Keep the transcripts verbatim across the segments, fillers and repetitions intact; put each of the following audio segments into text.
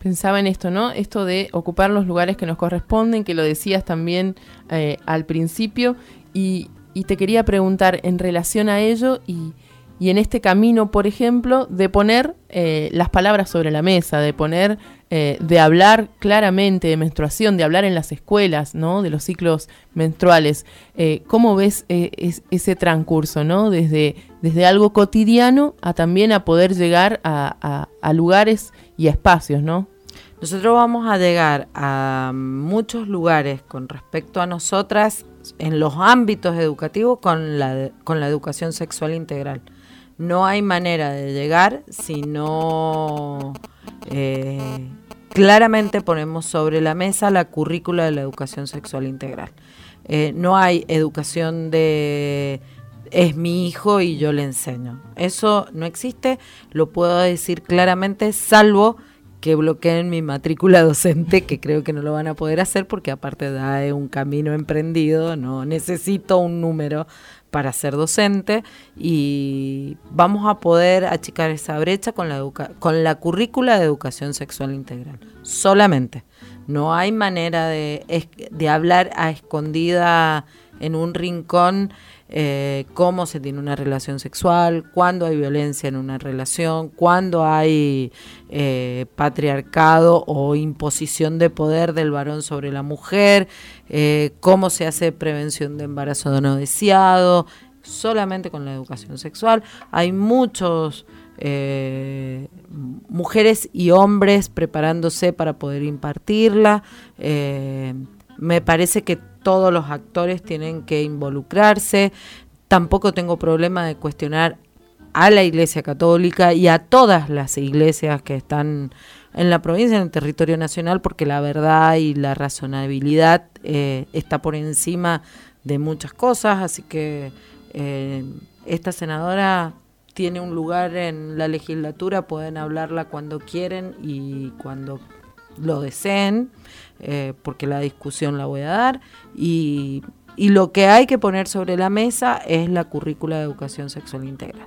Pensaba en esto, ¿no? Esto de ocupar los lugares que nos corresponden, que lo decías también eh, al principio, y, y te quería preguntar en relación a ello y, y en este camino, por ejemplo, de poner eh, las palabras sobre la mesa, de poner, eh, de hablar claramente de menstruación, de hablar en las escuelas, ¿no? De los ciclos menstruales. Eh, ¿Cómo ves eh, es, ese transcurso, ¿no? Desde, desde algo cotidiano a también a poder llegar a, a, a lugares y a espacios, ¿no? Nosotros vamos a llegar a muchos lugares con respecto a nosotras en los ámbitos educativos con la, con la educación sexual integral. No hay manera de llegar si no eh, claramente ponemos sobre la mesa la currícula de la educación sexual integral. Eh, no hay educación de es mi hijo y yo le enseño. Eso no existe, lo puedo decir claramente, salvo que bloqueen mi matrícula docente, que creo que no lo van a poder hacer porque aparte da un camino emprendido, no necesito un número para ser docente y vamos a poder achicar esa brecha con la educa- con la currícula de educación sexual integral, solamente. No hay manera de, de hablar a escondida en un rincón eh, cómo se tiene una relación sexual, cuándo hay violencia en una relación, cuándo hay eh, patriarcado o imposición de poder del varón sobre la mujer, eh, cómo se hace prevención de embarazo no deseado, solamente con la educación sexual. Hay muchos eh, mujeres y hombres preparándose para poder impartirla. Eh, me parece que todos los actores tienen que involucrarse. Tampoco tengo problema de cuestionar a la Iglesia Católica y a todas las iglesias que están en la provincia, en el territorio nacional, porque la verdad y la razonabilidad eh, está por encima de muchas cosas, así que eh, esta senadora tiene un lugar en la legislatura, pueden hablarla cuando quieren y cuando lo deseen, eh, porque la discusión la voy a dar, y, y lo que hay que poner sobre la mesa es la currícula de educación sexual integral,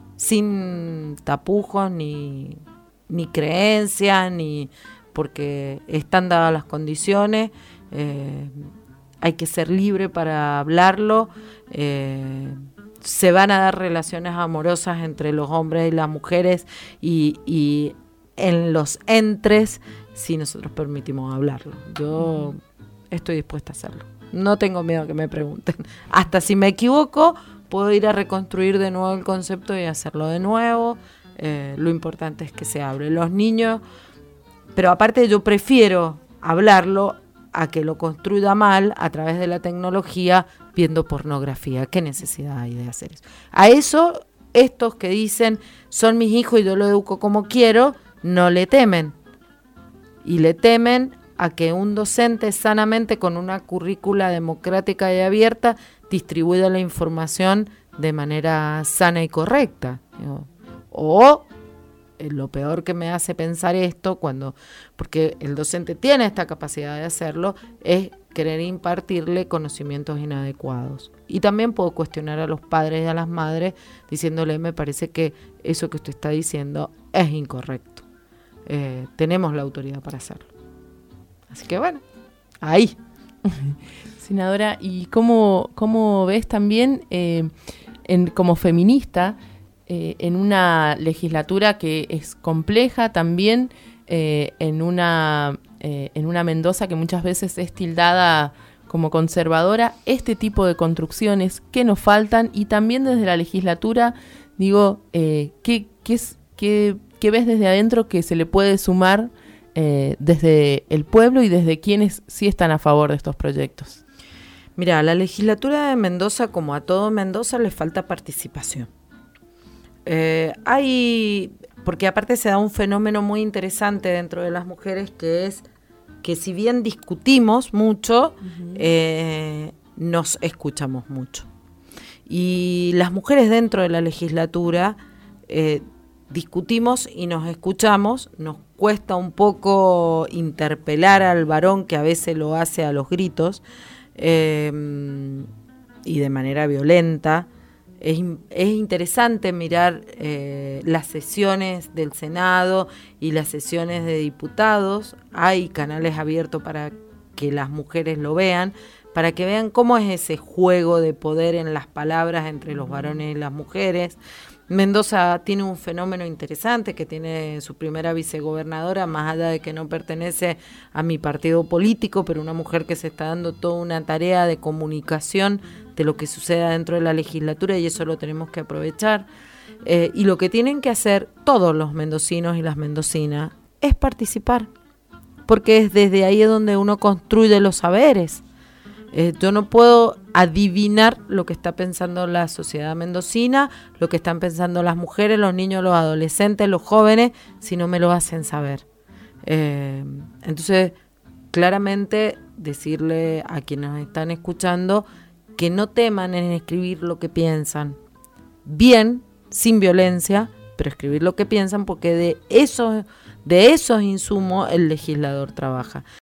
sin tapujos ni, ni creencias, ni porque están dadas las condiciones, eh, hay que ser libre para hablarlo, eh, se van a dar relaciones amorosas entre los hombres y las mujeres y, y en los entres si nosotros permitimos hablarlo. Yo estoy dispuesta a hacerlo. No tengo miedo a que me pregunten. Hasta si me equivoco, puedo ir a reconstruir de nuevo el concepto y hacerlo de nuevo. Eh, lo importante es que se hable. Los niños, pero aparte yo prefiero hablarlo a que lo construya mal a través de la tecnología viendo pornografía. ¿Qué necesidad hay de hacer eso? A eso, estos que dicen son mis hijos y yo lo educo como quiero, no le temen. Y le temen a que un docente sanamente con una currícula democrática y abierta distribuya la información de manera sana y correcta. O eh, lo peor que me hace pensar esto, cuando porque el docente tiene esta capacidad de hacerlo, es querer impartirle conocimientos inadecuados. Y también puedo cuestionar a los padres y a las madres diciéndole, me parece que eso que usted está diciendo es incorrecto. Eh, tenemos la autoridad para hacerlo. Así que bueno, ahí. Senadora, ¿y cómo, cómo ves también eh, en, como feminista eh, en una legislatura que es compleja también, eh, en, una, eh, en una Mendoza que muchas veces es tildada como conservadora, este tipo de construcciones que nos faltan? Y también desde la legislatura, digo, eh, ¿qué, qué, es, qué, ¿qué ves desde adentro que se le puede sumar eh, desde el pueblo y desde quienes sí están a favor de estos proyectos? Mira, a la legislatura de Mendoza, como a todo Mendoza, le falta participación. Eh, hay, porque aparte se da un fenómeno muy interesante dentro de las mujeres, que es que si bien discutimos mucho, uh-huh. eh, nos escuchamos mucho. Y las mujeres dentro de la legislatura eh, discutimos y nos escuchamos, nos cuesta un poco interpelar al varón que a veces lo hace a los gritos, eh, y de manera violenta, Es, es interesante mirar eh, las sesiones del Senado y las sesiones de diputados. Hay canales abiertos para que las mujeres lo vean, para que vean cómo es ese juego de poder en las palabras entre los varones y las mujeres. Mendoza tiene un fenómeno interesante, que tiene su primera vicegobernadora, más allá de que no pertenece a mi partido político, pero una mujer que se está dando toda una tarea de comunicación de lo que suceda dentro de la legislatura, y eso lo tenemos que aprovechar. Eh, y lo que tienen que hacer todos los mendocinos y las mendocinas es participar, porque es desde ahí donde uno construye los saberes. Eh, yo no puedo adivinar lo que está pensando la sociedad mendocina, lo que están pensando las mujeres, los niños, los adolescentes, los jóvenes, si no me lo hacen saber. Eh, entonces, claramente decirle a quienes nos están escuchando que no teman en escribir lo que piensan. Bien, sin violencia, pero escribir lo que piensan, porque de esos, de esos insumos el legislador trabaja.